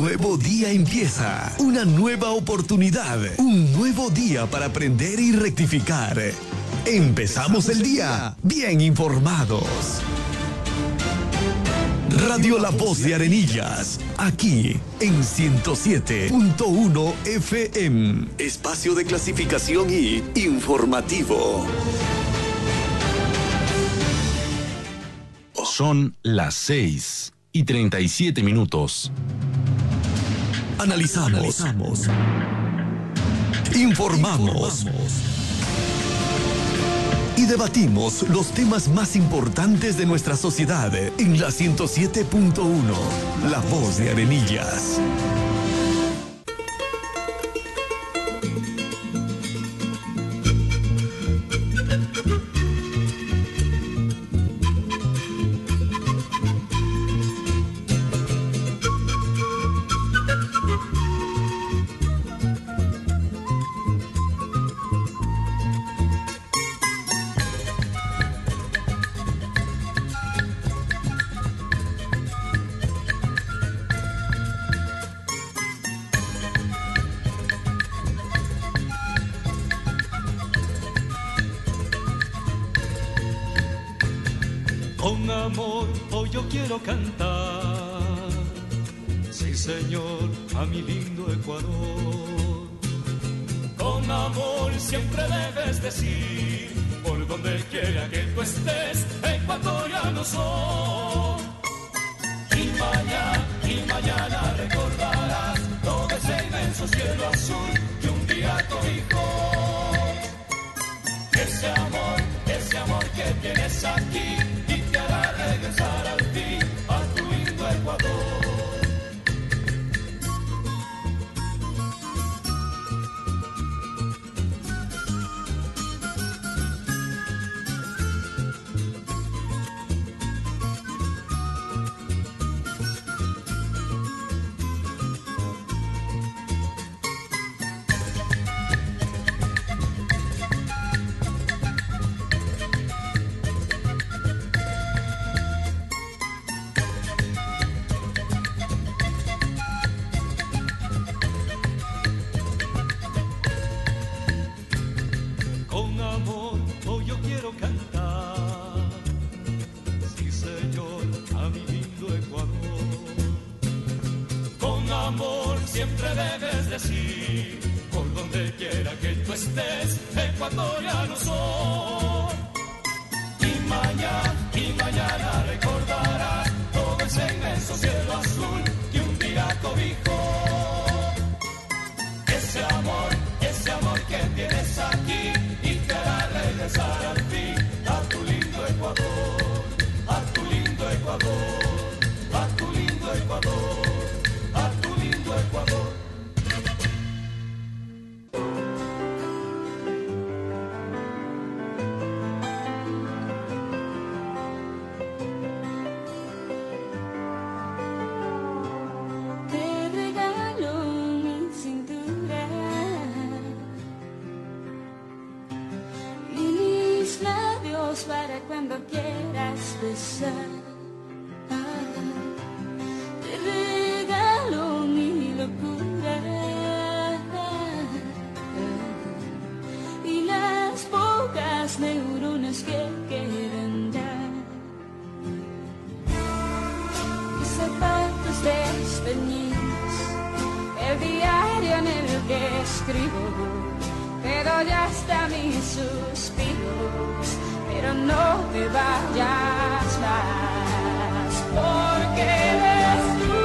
nuevo día empieza, una nueva oportunidad, un nuevo día para aprender y rectificar. Empezamos el día bien informados. Radio La Voz de Arenillas, aquí en 107.1 FM, espacio de clasificación y informativo. Son las 6:37. Analizamos. Informamos. Y debatimos los temas más importantes de nuestra sociedad en la 107.1, La Voz de Arenillas. Con amor hoy yo quiero cantar, sí señor, a mi lindo Ecuador. Con amor siempre debes decir, por donde quiera que tú estés, ecuatoriano soy. Y mañana recordarás todo ese inmenso cielo azul que un día cobijó. Ese amor que tienes aquí, regresar al fin a tu lindo Ecuador. Siempre debes decir, por donde quiera que tú estés, ecuatoriano soy. Y mañana recordarás todo ese inmenso cielo azul que un día cobijó. Ese amor que tienes aquí y te hará regresar al fin a tu lindo Ecuador, a tu lindo Ecuador, a tu lindo Ecuador. Ecuador. Te regalo mi cintura y mis labios para cuando quieras besar. Y las pocas neuronas que quedan ya, mis zapatos desteñidos, el diario en el que escribo, te doy hasta mis suspiros, pero no te vayas más, porque eres tú.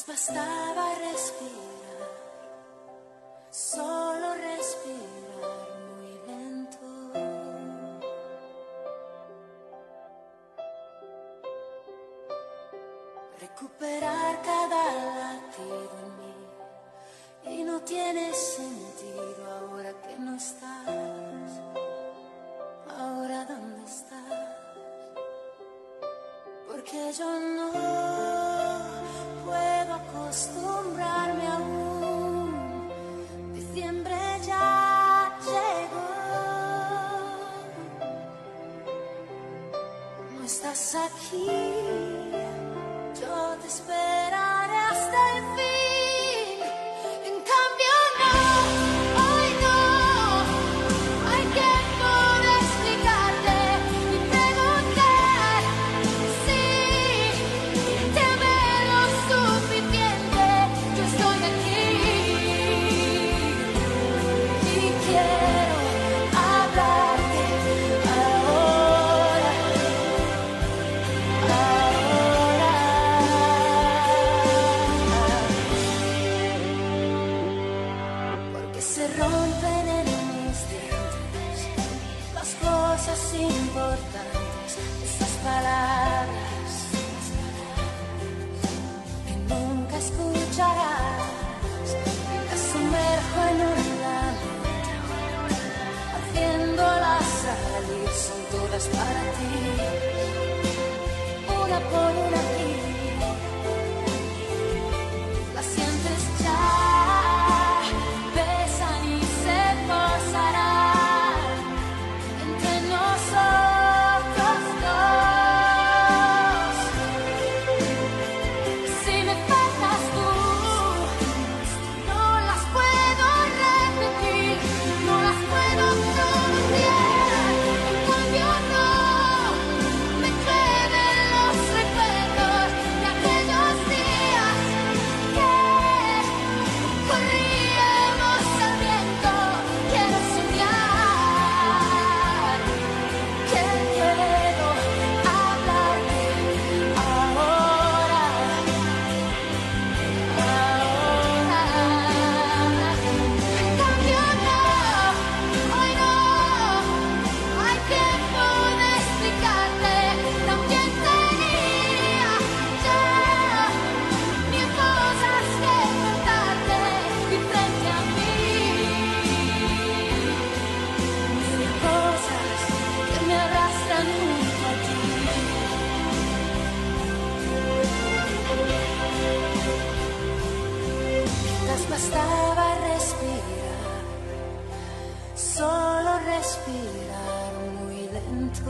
Bastaba respirar, solo respirar muy lento. Recuperar cada latido en mí. Y no tiene sentido ahora que no estás. Ahora dónde estás. Porque yo no puedo acostumbrarme aún. Diciembre ya llegó. No estás aquí. Yo te esperaré hasta el fin. En cambio no, hoy no. Hay tiempo de explicarte y preguntar si te amé lo suficiente. Yo estoy aquí y quiero hablarte ahora. Porque se rompen en mis dientes las cosas importantes, esas palabras que nunca escucharás. Me sumerjo en un lamento, haciéndolas salir, son todas para ti, una por una aquí. Las sientes ya, besan y se posarán entre nosotros dos. Si me faltas tú, no las puedo repetir, no las puedo pronunciar. En cambio no, me queden los recuerdos de aquellos días que corríamos al viento. Quiero soñar que puedo hablarte ahora. En cambio no, hoy no. Hay tiempo de explicarte. También tenía ya mil cosas que contarte y frente a mí, mil cosas que me arrastran junto a ti. Mientras bastaba respirar, solo respirar muy lento.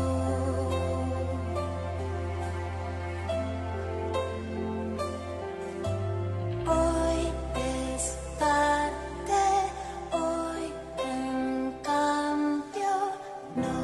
Hoy es tarde, hoy en cambio no.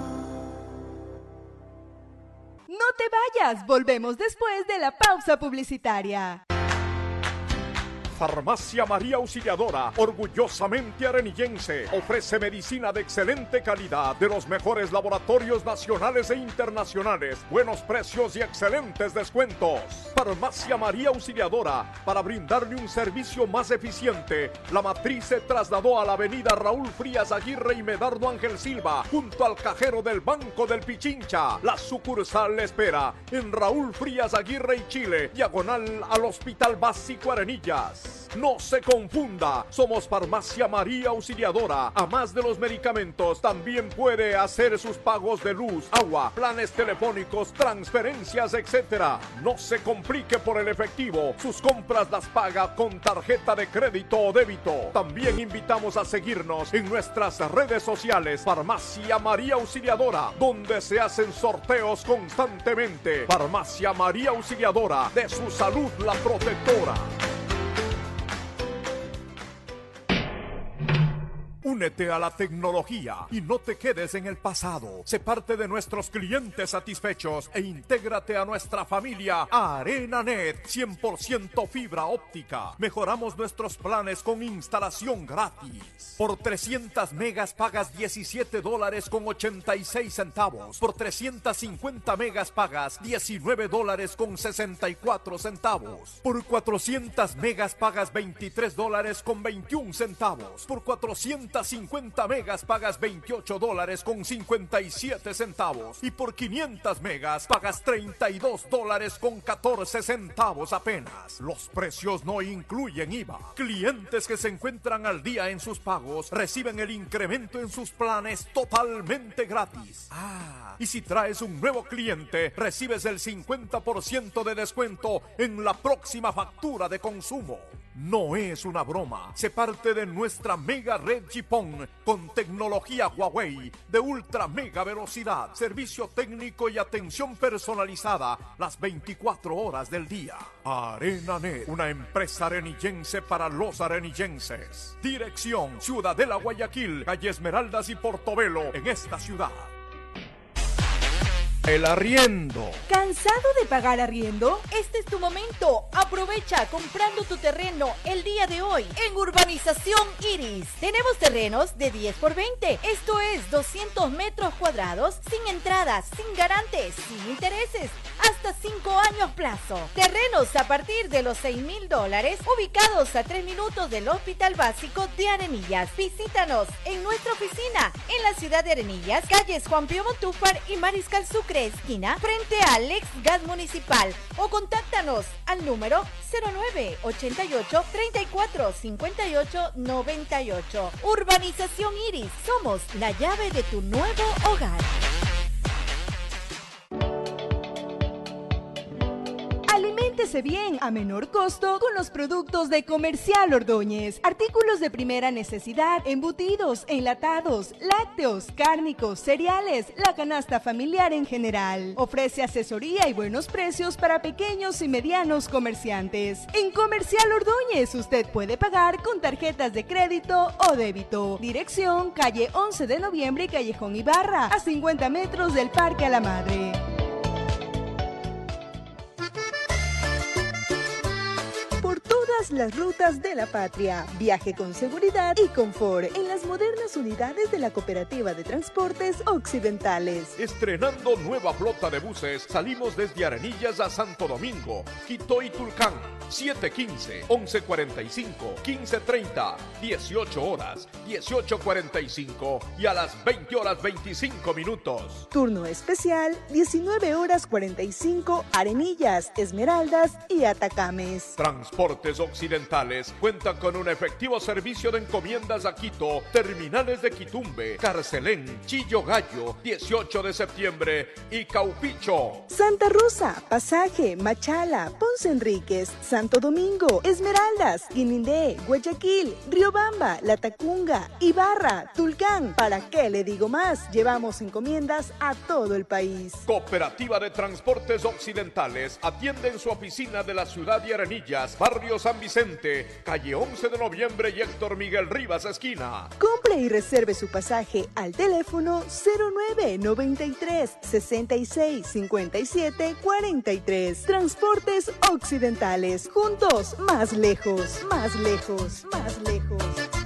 No te vayas, volvemos después de la pausa publicitaria. Farmacia María Auxiliadora, orgullosamente arenillense, ofrece medicina de excelente calidad de los mejores laboratorios nacionales e internacionales, buenos precios y excelentes descuentos. Farmacia María Auxiliadora, para brindarle un servicio más eficiente, la matriz se trasladó a la avenida Raúl Frías Aguirre y Medardo Ángel Silva, junto al cajero del Banco del Pichincha. La sucursal le espera en Raúl Frías Aguirre y Chile, diagonal al Hospital Básico Arenillas. No se confunda, somos Farmacia María Auxiliadora. A más de los medicamentos, también puede hacer sus pagos de luz, agua, planes telefónicos, transferencias, etc. No se complique por el efectivo, sus compras las paga con tarjeta de crédito o débito. También invitamos a seguirnos en nuestras redes sociales, Farmacia María Auxiliadora, donde se hacen sorteos constantemente. Farmacia María Auxiliadora, de su salud la protectora. Únete a la tecnología y no te quedes en el pasado. Sé parte de nuestros clientes satisfechos e intégrate a nuestra familia ArenaNet 100% fibra óptica. Mejoramos nuestros planes con instalación gratis. Por 300 megas pagas $17.86. Por 350 megas pagas $19.64. Por 400 megas pagas $23.21. Por 450 megas pagas $28.57. Y por 500 megas pagas $32.14 apenas. Los precios no incluyen IVA. Clientes que se encuentran al día en sus pagos reciben el incremento en sus planes totalmente gratis. Y si traes un nuevo cliente, recibes el 50% de descuento en la próxima factura de consumo. No es una broma. Sé parte de nuestra mega red GPON con tecnología Huawei de ultra mega velocidad, servicio técnico y atención personalizada las 24 horas del día. ArenaNet, una empresa arenillense para los arenillenses. Dirección: Ciudadela, Guayaquil, calle Esmeraldas y Portobelo, en esta ciudad. El arriendo. ¿Cansado de pagar arriendo? Este es tu momento. Aprovecha comprando tu terreno el día de hoy en Urbanización Iris. Tenemos terrenos de 10 por 20. Esto es 200 metros cuadrados, sin entradas, sin garantes, sin intereses, hasta 5 años plazo. Terrenos a partir de los $6,000, ubicados a 3 minutos del Hospital Básico de Arenillas. Visítanos en nuestra oficina en la ciudad de Arenillas, calles Juan Pío Montúfar y Mariscal Sucre, esquina, frente al ex gas municipal, o contáctanos al número 0988 34 58 98. Urbanización Iris, somos la llave de tu nuevo hogar. Aliméntese bien a menor costo con los productos de Comercial Ordóñez. Artículos de primera necesidad, embutidos, enlatados, lácteos, cárnicos, cereales, la canasta familiar en general. Ofrece asesoría y buenos precios para pequeños y medianos comerciantes. En Comercial Ordóñez usted puede pagar con tarjetas de crédito o débito. Dirección: calle 11 de noviembre y Callejón Ibarra, a 50 metros del Parque a la Madre. Por todas las rutas de la patria, viaje con seguridad y confort en las modernas unidades de la Cooperativa de Transportes Occidentales. Estrenando nueva flota de buses, salimos desde Arenillas a Santo Domingo, Quito y Tulcán. 7:15, 11:45, 15:30, 18 horas, 18:45 y a las 20 horas 25 minutos. Turno especial, 19 horas 45, Arenillas, Esmeraldas y Atacames. Transportes Occidentales cuentan con un efectivo servicio de encomiendas a Quito, terminales de Quitumbe, Carcelén, Chillo Gallo, 18 de septiembre y Caupicho. Santa Rosa, Pasaje, Machala, Ponce Enríquez, Santo Domingo, Esmeraldas, Guinindé, Guayaquil, Riobamba, La Tacunga, Ibarra, Tulcán. ¿Para qué le digo más? Llevamos encomiendas a todo el país. Cooperativa de Transportes Occidentales atiende en su oficina de la ciudad de Arenillas, barrio San Vicente, calle 11 de noviembre y Héctor Miguel Rivas, esquina. Compre y reserve su pasaje al teléfono 0993 66 57 43. Transportes Occidentales. Juntos, más lejos, más lejos, más lejos.